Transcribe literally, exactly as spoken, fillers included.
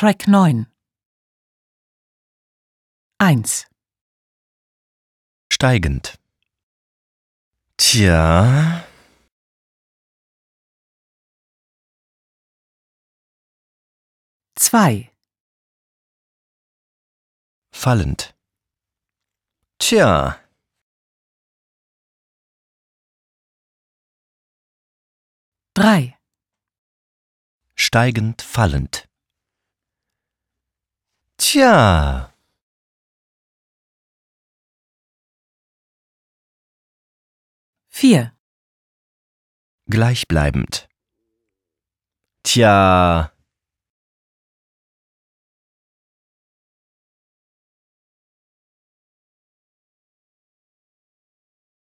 Track neun. eins. Steigend. Tja, zwei. fallend. Tja, drei. steigend, fallend. Tja, vier. gleichbleibend. Tja,